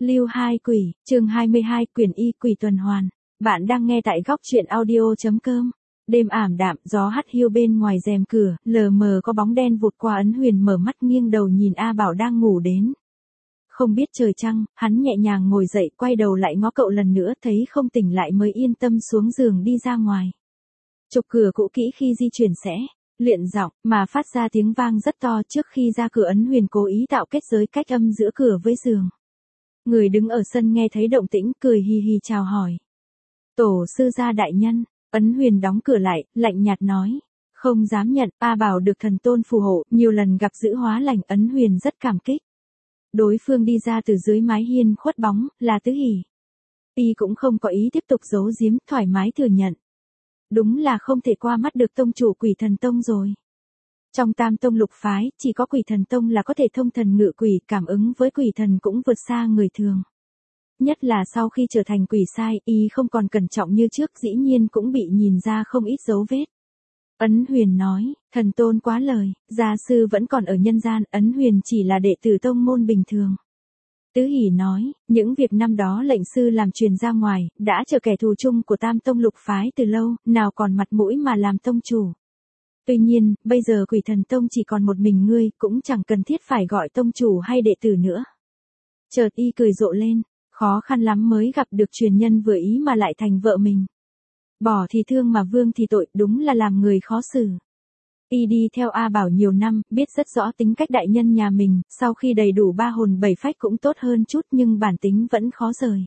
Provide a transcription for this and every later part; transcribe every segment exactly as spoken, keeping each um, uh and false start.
Lưu hai quỷ, chương hai mươi hai, quyển y quỷ tuần hoàn. Bạn đang nghe tại góc truyện audio.com. Đêm ảm đạm, gió hắt hiu bên ngoài rèm cửa, lờ mờ có bóng đen vụt qua. Ấn Huyền mở mắt nghiêng đầu nhìn A Bảo đang ngủ đến. Không biết trời trăng, hắn nhẹ nhàng ngồi dậy, quay đầu lại ngó cậu lần nữa, thấy không tỉnh lại mới yên tâm xuống giường đi ra ngoài. Chụp cửa cũ kỹ khi di chuyển sẽ luyện giọng mà phát ra tiếng vang rất to. Trước khi ra cửa, Ấn Huyền cố ý tạo kết giới cách âm giữa cửa với giường. Người đứng ở sân nghe thấy động tĩnh, cười hì hì chào hỏi. Tổ sư gia đại nhân. Ấn Huyền đóng cửa lại, lạnh nhạt nói. Không dám nhận, A Bảo được thần tôn phù hộ, nhiều lần gặp giữ hóa lành. Ấn Huyền rất cảm kích. Đối phương đi ra từ dưới mái hiên khuất bóng, là Tứ Hỷ. Y cũng không có ý tiếp tục giấu giếm, thoải mái thừa nhận. Đúng là không thể qua mắt được tông chủ Quỷ Thần Tông rồi. Trong tam tông lục phái, chỉ có Quỷ Thần Tông là có thể thông thần ngự quỷ, cảm ứng với quỷ thần cũng vượt xa người thường. Nhất là sau khi trở thành quỷ sai, y không còn cẩn trọng như trước, dĩ nhiên cũng bị nhìn ra không ít dấu vết. Ấn Huyền nói, thần tôn quá lời, gia sư vẫn còn ở nhân gian, Ấn Huyền chỉ là đệ tử tông môn bình thường. Tứ Hỷ nói, những việc năm đó lệnh sư làm truyền ra ngoài, đã trở kẻ thù chung của tam tông lục phái từ lâu, nào còn mặt mũi mà làm tông chủ. Tuy nhiên, bây giờ Quỷ Thần Tông chỉ còn một mình ngươi, cũng chẳng cần thiết phải gọi tông chủ hay đệ tử nữa. Chợt y cười rộ lên, khó khăn lắm mới gặp được truyền nhân vừa ý mà lại thành vợ mình. Bỏ thì thương mà vương thì tội, đúng là làm người khó xử. Y đi theo A Bảo nhiều năm, biết rất rõ tính cách đại nhân nhà mình, sau khi đầy đủ ba hồn bảy phách cũng tốt hơn chút, nhưng bản tính vẫn khó rời.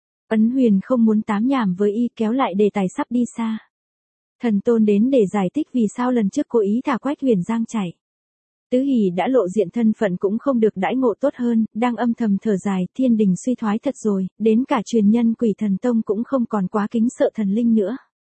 Ấn Huyền không muốn tám nhảm với y, kéo lại đề tài sắp đi xa. Thần tôn đến để giải thích vì sao lần trước cố ý thả Quách Huyền Giang chạy. Tứ Hỷ đã lộ diện thân phận cũng không được đãi ngộ tốt hơn, đang âm thầm thở dài, thiên đình suy thoái thật rồi, đến cả truyền nhân Quỷ Thần Tông cũng không còn quá kính sợ thần linh nữa.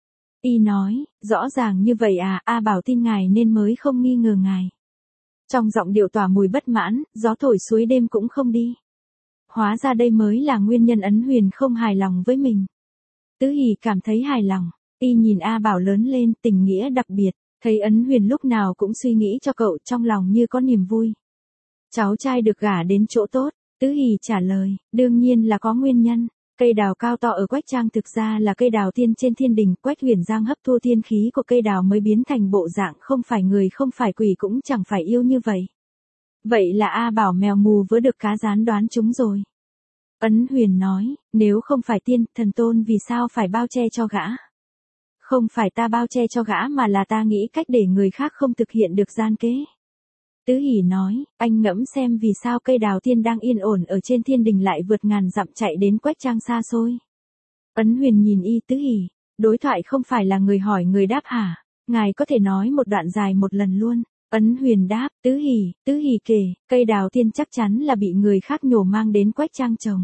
Y nói, rõ ràng như vậy à, A Bảo tin ngài nên mới không nghi ngờ ngài. Trong giọng điệu tỏa mùi bất mãn, gió thổi suối đêm cũng không đi. Hóa ra đây mới là nguyên nhân Ấn Huyền không hài lòng với mình. Tứ Hỷ cảm thấy hài lòng, y nhìn A Bảo lớn lên, tình nghĩa đặc biệt, thấy Ấn Huyền lúc nào cũng suy nghĩ cho cậu, trong lòng như có niềm vui. Cháu trai được gả đến chỗ tốt, Tứ Hỷ trả lời, đương nhiên là có nguyên nhân. Cây đào cao to ở Quách Trang thực ra là cây đào tiên trên thiên đình, Quách Huyền Giang hấp thu tiên khí của cây đào mới biến thành bộ dạng không phải người không phải quỷ cũng chẳng phải yêu như vậy. Vậy là A Bảo mèo mù vớ được cá rán đoán chúng rồi. Ấn Huyền nói, nếu không phải tiên, thần tôn vì sao phải bao che cho gã? Không phải ta bao che cho gã mà là ta nghĩ cách để người khác không thực hiện được gian kế. Tứ Hỷ nói, anh ngẫm xem vì sao cây đào tiên đang yên ổn ở trên thiên đình lại vượt ngàn dặm chạy đến Quách Trang xa xôi. Ấn Huyền nhìn y. Tứ Hỷ, đối thoại không phải là người hỏi người đáp hả? Ngài có thể nói một đoạn dài một lần luôn. Ấn Huyền đáp, Tứ Hỷ, Tứ Hỷ kể, cây đào tiên chắc chắn là bị người khác nhổ mang đến Quách Trang trồng.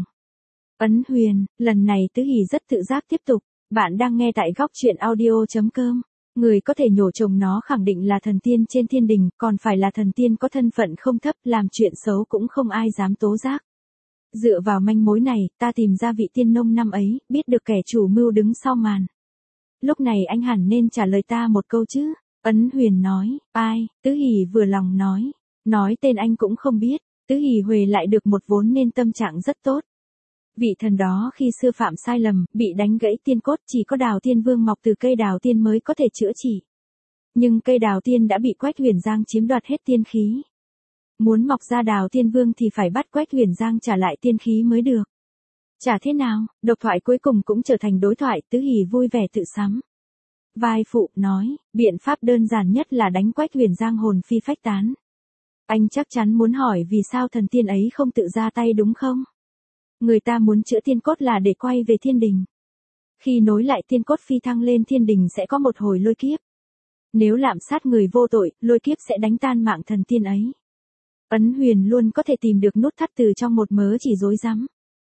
Ấn Huyền, lần này Tứ Hỷ rất tự giác tiếp tục, bạn đang nghe tại góc truyện audio.com. Người có thể nhổ trồng nó khẳng định là thần tiên trên thiên đình, còn phải là thần tiên có thân phận không thấp, làm chuyện xấu cũng không ai dám tố giác. Dựa vào manh mối này, ta tìm ra vị tiên nông năm ấy, biết được kẻ chủ mưu đứng sau màn. Lúc này anh hẳn nên trả lời ta một câu chứ. Ấn Huyền nói, ai? Tứ Hỷ vừa lòng nói. Nói tên anh cũng không biết. Tứ Hỷ huề lại được một vốn nên tâm trạng rất tốt. Vị thần đó khi xưa phạm sai lầm, bị đánh gãy tiên cốt, chỉ có đào tiên vương mọc từ cây đào tiên mới có thể chữa trị. Nhưng cây đào tiên đã bị Quách Huyền Giang chiếm đoạt hết tiên khí. Muốn mọc ra đào tiên vương thì phải bắt Quách Huyền Giang trả lại tiên khí mới được. Chả thế nào, độc thoại cuối cùng cũng trở thành đối thoại. Tứ Hỷ vui vẻ tự sắm. Vai phụ nói, biện pháp đơn giản nhất là đánh Quách Huyền Giang hồn phi phách tán. Anh chắc chắn muốn hỏi vì sao thần tiên ấy không tự ra tay đúng không? Người ta muốn chữa tiên cốt là để quay về thiên đình. Khi nối lại tiên cốt phi thăng lên thiên đình sẽ có một hồi lôi kiếp. Nếu lạm sát người vô tội, lôi kiếp sẽ đánh tan mạng thần tiên ấy. Ấn Huyền luôn có thể tìm được nút thắt từ trong một mớ chỉ rối rắm.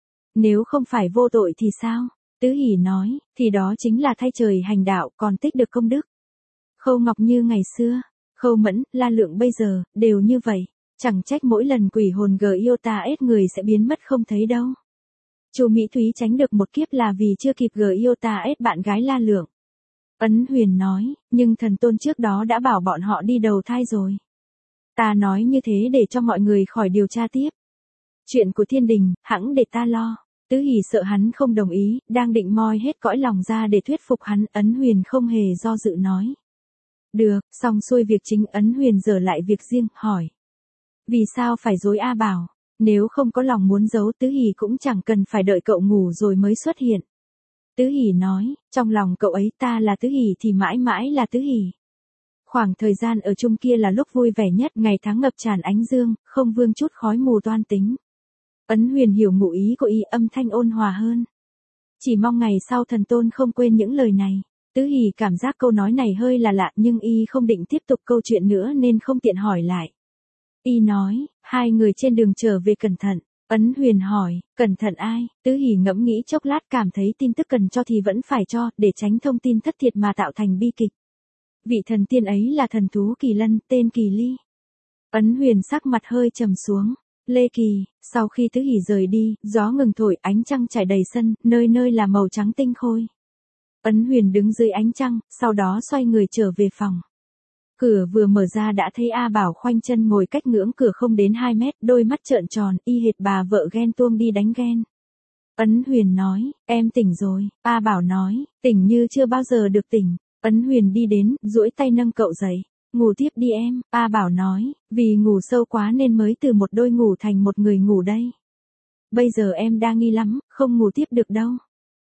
Nếu không phải vô tội thì sao? Tứ Hỷ nói, thì đó chính là thay trời hành đạo, còn tích được công đức. Khâu Ngọc Như ngày xưa, Khâu Mẫn, La Lượng bây giờ, đều như vậy. Chẳng trách mỗi lần quỷ hồn gờ yêu ta ết người sẽ biến mất không thấy đâu. Chu Mỹ Thúy tránh được một kiếp là vì chưa kịp gờ yêu ta ết bạn gái La Lượng. Ấn Huyền nói, nhưng thần tôn trước đó đã bảo bọn họ đi đầu thai rồi. Ta nói như thế để cho mọi người khỏi điều tra tiếp. Chuyện của thiên đình, hẵng để ta lo. Tứ Hỷ sợ hắn không đồng ý, đang định moi hết cõi lòng ra để thuyết phục hắn, Ấn Huyền không hề do dự nói. Được, xong xuôi việc chính, Ấn Huyền dở lại việc riêng, hỏi. Vì sao phải dối A Bảo? Nếu không có lòng muốn giấu Tứ Hỷ cũng chẳng cần phải đợi cậu ngủ rồi mới xuất hiện. Tứ Hỷ nói, trong lòng cậu ấy ta là Tứ Hỷ thì mãi mãi là Tứ Hỷ. Khoảng thời gian ở chung kia là lúc vui vẻ nhất, ngày tháng ngập tràn ánh dương, không vương chút khói mù toan tính. Ấn Huyền hiểu ngụ ý của y, âm thanh ôn hòa hơn. Chỉ mong ngày sau thần tôn không quên những lời này. Tứ Hỷ cảm giác câu nói này hơi là lạ nhưng y không định tiếp tục câu chuyện nữa nên không tiện hỏi lại. Y nói, hai người trên đường trở về cẩn thận. Ấn Huyền hỏi, cẩn thận ai? Tứ Hỷ ngẫm nghĩ chốc lát cảm thấy tin tức cần cho thì vẫn phải cho, để tránh thông tin thất thiệt mà tạo thành bi kịch. Vị thần tiên ấy là thần thú Kỳ Lân, tên Kỳ Ly. Ấn Huyền sắc mặt hơi trầm xuống. Lê Kỳ, sau khi Tứ Hỷ rời đi, gió ngừng thổi, ánh trăng trải đầy sân, nơi nơi là màu trắng tinh khôi. Ấn Huyền đứng dưới ánh trăng, sau đó xoay người trở về phòng. Cửa vừa mở ra đã thấy A Bảo khoanh chân ngồi cách ngưỡng cửa không đến hai mét, đôi mắt trợn tròn, y hệt bà vợ ghen tuông đi đánh ghen. Ấn Huyền nói, em tỉnh rồi. A Bảo nói, tỉnh như chưa bao giờ được tỉnh. Ấn Huyền đi đến, duỗi tay nâng cậu dậy. Ngủ tiếp đi em. A Bảo nói, vì ngủ sâu quá nên mới từ một đôi ngủ thành một người ngủ đây. Bây giờ em đang nghi lắm, không ngủ tiếp được đâu.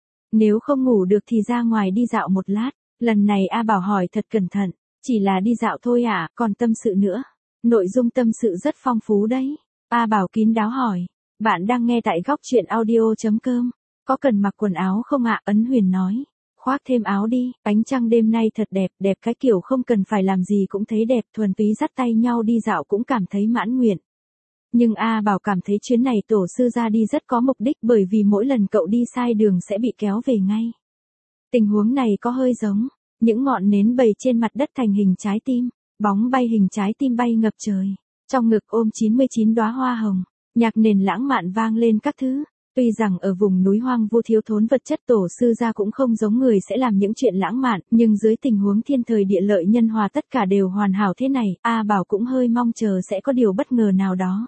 Nếu không ngủ được thì ra ngoài đi dạo một lát. Lần này A Bảo hỏi thật cẩn thận. Chỉ là đi dạo thôi à, còn tâm sự nữa. Nội dung tâm sự rất phong phú đấy. A Bảo kín đáo hỏi. Bạn đang nghe tại góc truyện audio chấm com. Có cần mặc quần áo không ạ? Ấn Huyền nói. Khoác thêm áo đi, ánh trăng đêm nay thật đẹp, đẹp cái kiểu không cần phải làm gì cũng thấy đẹp, thuần túy dắt tay nhau đi dạo cũng cảm thấy mãn nguyện. Nhưng A Bảo cảm thấy chuyến này tổ sư ra đi rất có mục đích bởi vì mỗi lần cậu đi sai đường sẽ bị kéo về ngay. Tình huống này có hơi giống, những ngọn nến bầy trên mặt đất thành hình trái tim, bóng bay hình trái tim bay ngập trời, trong ngực ôm chín mươi chín đóa hoa hồng, nhạc nền lãng mạn vang lên các thứ. Tuy rằng ở vùng núi hoang vu thiếu thốn vật chất tổ sư gia cũng không giống người sẽ làm những chuyện lãng mạn, nhưng dưới tình huống thiên thời địa lợi nhân hòa tất cả đều hoàn hảo thế này, A Bảo cũng hơi mong chờ sẽ có điều bất ngờ nào đó.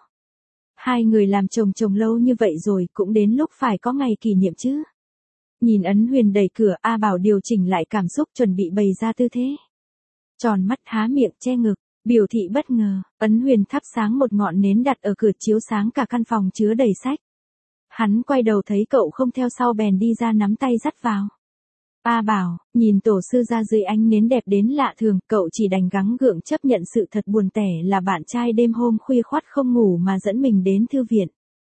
Hai người làm chồng chồng lâu như vậy rồi cũng đến lúc phải có ngày kỷ niệm chứ. Nhìn Ấn Huyền đẩy cửa, A Bảo điều chỉnh lại cảm xúc chuẩn bị bày ra tư thế. Tròn mắt há miệng che ngực, biểu thị bất ngờ, Ấn Huyền thắp sáng một ngọn nến đặt ở cửa chiếu sáng cả căn phòng chứa đầy sách. Hắn quay đầu thấy cậu không theo sau bèn đi ra nắm tay dắt vào. A Bảo, nhìn tổ sư ra dưới ánh nến đẹp đến lạ thường, cậu chỉ đành gắng gượng chấp nhận sự thật buồn tẻ là bạn trai đêm hôm khuya khoắt không ngủ mà dẫn mình đến thư viện.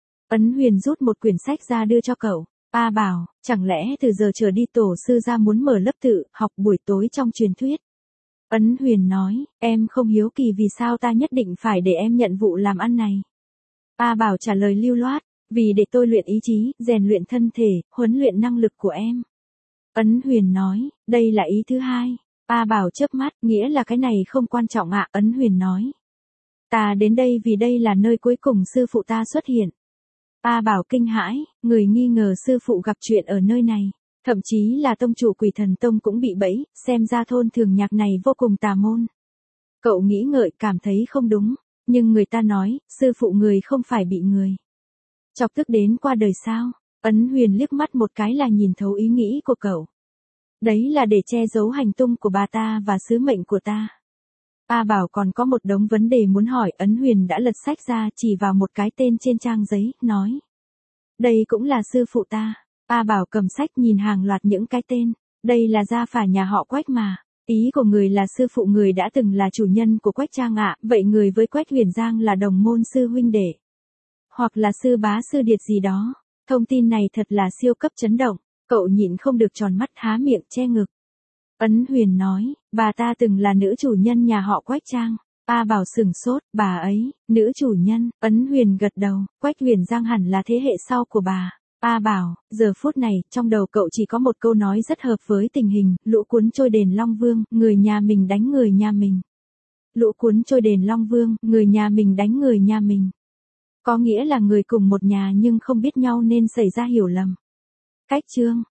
Ấn Huyền rút một quyển sách ra đưa cho cậu. A Bảo, chẳng lẽ từ giờ trở đi tổ sư ra muốn mở lớp tự học buổi tối trong truyền thuyết? Ấn Huyền nói, em không hiếu kỳ vì sao ta nhất định phải để em nhận vụ làm ăn này. A Bảo trả lời lưu loát. Vì để tôi luyện ý chí, rèn luyện thân thể, huấn luyện năng lực của em. Ấn Huyền nói, đây là ý thứ hai. A Bảo chớp mắt, nghĩa là cái này không quan trọng ạ. Ấn Huyền nói. Ta đến đây vì đây là nơi cuối cùng sư phụ ta xuất hiện. A Bảo kinh hãi, người nghi ngờ sư phụ gặp chuyện ở nơi này. Thậm chí là tông chủ Quỷ Thần Tông cũng bị bẫy, xem ra thôn thường nhạc này vô cùng tà môn. Cậu nghĩ ngợi cảm thấy không đúng, nhưng người ta nói, sư phụ người không phải bị người chọc tức đến qua đời sao? Ấn Huyền liếc mắt một cái là nhìn thấu ý nghĩ của cậu. Đấy là để che giấu hành tung của bà ta và sứ mệnh của ta. A Bảo còn có một đống vấn đề muốn hỏi. Ấn Huyền đã lật sách ra chỉ vào một cái tên trên trang giấy, nói. Đây cũng là sư phụ ta. A Bảo cầm sách nhìn hàng loạt những cái tên. Đây là gia phả nhà họ Quách mà. Ý của người là sư phụ người đã từng là chủ nhân của Quách Trang ạ, vậy người với Quách Huyền Giang là đồng môn sư huynh đệ. Hoặc là sư bá sư điệt gì đó. Thông tin này thật là siêu cấp chấn động. Cậu nhịn không được tròn mắt há miệng che ngực. Ấn Huyền nói, bà ta từng là nữ chủ nhân nhà họ Quách Trang. A Bảo sừng sốt, bà ấy, nữ chủ nhân. Ấn Huyền gật đầu, Quách Huyền Giang hẳn là thế hệ sau của bà. A Bảo, giờ phút này, trong đầu cậu chỉ có một câu nói rất hợp với tình hình, lũ cuốn trôi đền Long Vương, người nhà mình đánh người nhà mình. Lũ cuốn trôi đền Long Vương, người nhà mình đánh người nhà mình. Có nghĩa là người cùng một nhà nhưng không biết nhau nên xảy ra hiểu lầm. Cách chương